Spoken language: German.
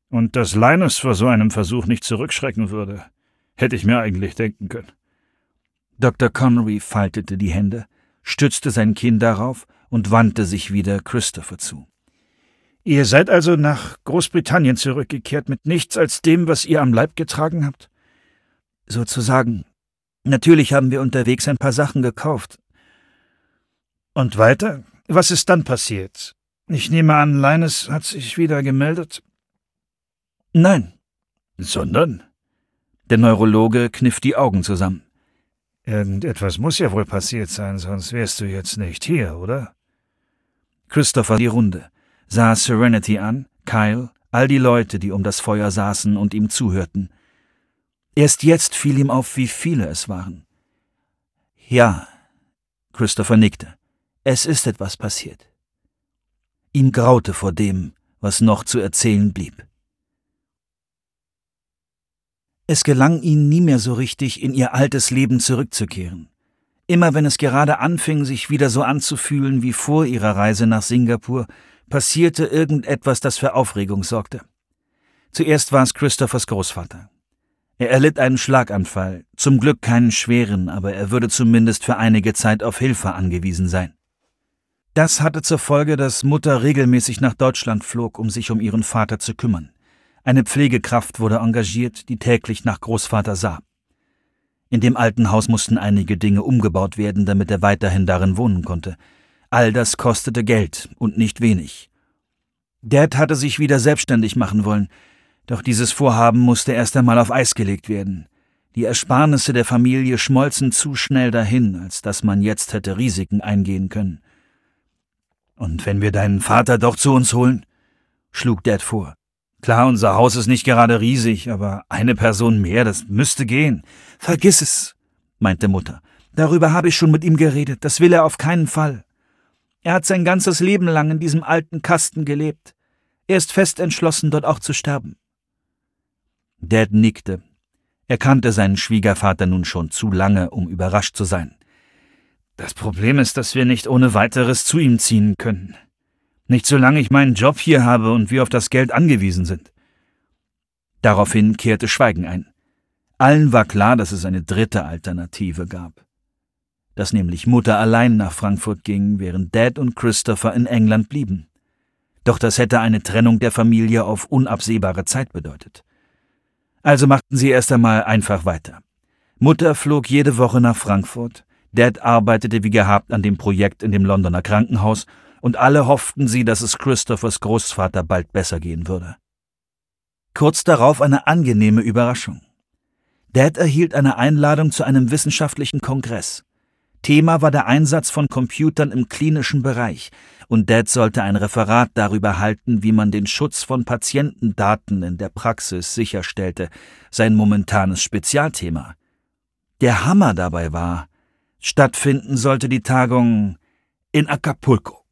Und dass Linus vor so einem Versuch nicht zurückschrecken würde, hätte ich mir eigentlich denken können. Dr. Connery faltete die Hände, stützte sein Kinn darauf und wandte sich wieder Christopher zu. »Ihr seid also nach Großbritannien zurückgekehrt mit nichts als dem, was ihr am Leib getragen habt?« »Sozusagen. Natürlich haben wir unterwegs ein paar Sachen gekauft.« »Und weiter? Was ist dann passiert? Ich nehme an, Linus hat sich wieder gemeldet?« »Nein.« »Sondern?« Der Neurologe kniff die Augen zusammen. »Irgendetwas muss ja wohl passiert sein, sonst wärst du jetzt nicht hier, oder?« Christopher die Runde, sah Serenity an, Kyle, all die Leute, die um das Feuer saßen und ihm zuhörten. Erst jetzt fiel ihm auf, wie viele es waren. »Ja«, Christopher nickte, »es ist etwas passiert.« Ihm graute vor dem, was noch zu erzählen blieb. Es gelang ihnen nie mehr so richtig, in ihr altes Leben zurückzukehren. Immer wenn es gerade anfing, sich wieder so anzufühlen wie vor ihrer Reise nach Singapur, passierte irgendetwas, das für Aufregung sorgte. Zuerst war es Christophers Großvater. Er erlitt einen Schlaganfall, zum Glück keinen schweren, aber er würde zumindest für einige Zeit auf Hilfe angewiesen sein. Das hatte zur Folge, dass Mutter regelmäßig nach Deutschland flog, um sich um ihren Vater zu kümmern. Eine Pflegekraft wurde engagiert, die täglich nach Großvater sah. In dem alten Haus mussten einige Dinge umgebaut werden, damit er weiterhin darin wohnen konnte. All das kostete Geld und nicht wenig. Dad hatte sich wieder selbstständig machen wollen, doch dieses Vorhaben musste erst einmal auf Eis gelegt werden. Die Ersparnisse der Familie schmolzen zu schnell dahin, als dass man jetzt hätte Risiken eingehen können. »Und wenn wir deinen Vater doch zu uns holen?« schlug Dad vor. »Klar, unser Haus ist nicht gerade riesig, aber eine Person mehr, das müsste gehen.« »Vergiss es«, meinte Mutter. »Darüber habe ich schon mit ihm geredet, das will er auf keinen Fall. Er hat sein ganzes Leben lang in diesem alten Kasten gelebt. Er ist fest entschlossen, dort auch zu sterben.« Dad nickte. Er kannte seinen Schwiegervater nun schon zu lange, um überrascht zu sein. »Das Problem ist, dass wir nicht ohne weiteres zu ihm ziehen können. Nicht solange ich meinen Job hier habe und wir auf das Geld angewiesen sind.« Daraufhin kehrte Schweigen ein. Allen war klar, dass es eine dritte Alternative gab. Dass nämlich Mutter allein nach Frankfurt ging, während Dad und Christopher in England blieben. Doch das hätte eine Trennung der Familie auf unabsehbare Zeit bedeutet. Also machten sie erst einmal einfach weiter. Mutter flog jede Woche nach Frankfurt, Dad arbeitete wie gehabt an dem Projekt in dem Londoner Krankenhaus und alle hofften sie, dass es Christophers Großvater bald besser gehen würde. Kurz darauf eine angenehme Überraschung. Dad erhielt eine Einladung zu einem wissenschaftlichen Kongress. Thema war der Einsatz von Computern im klinischen Bereich und Dad sollte ein Referat darüber halten, wie man den Schutz von Patientendaten in der Praxis sicherstellte, sein momentanes Spezialthema. Der Hammer dabei war, stattfinden sollte die Tagung in Acapulco.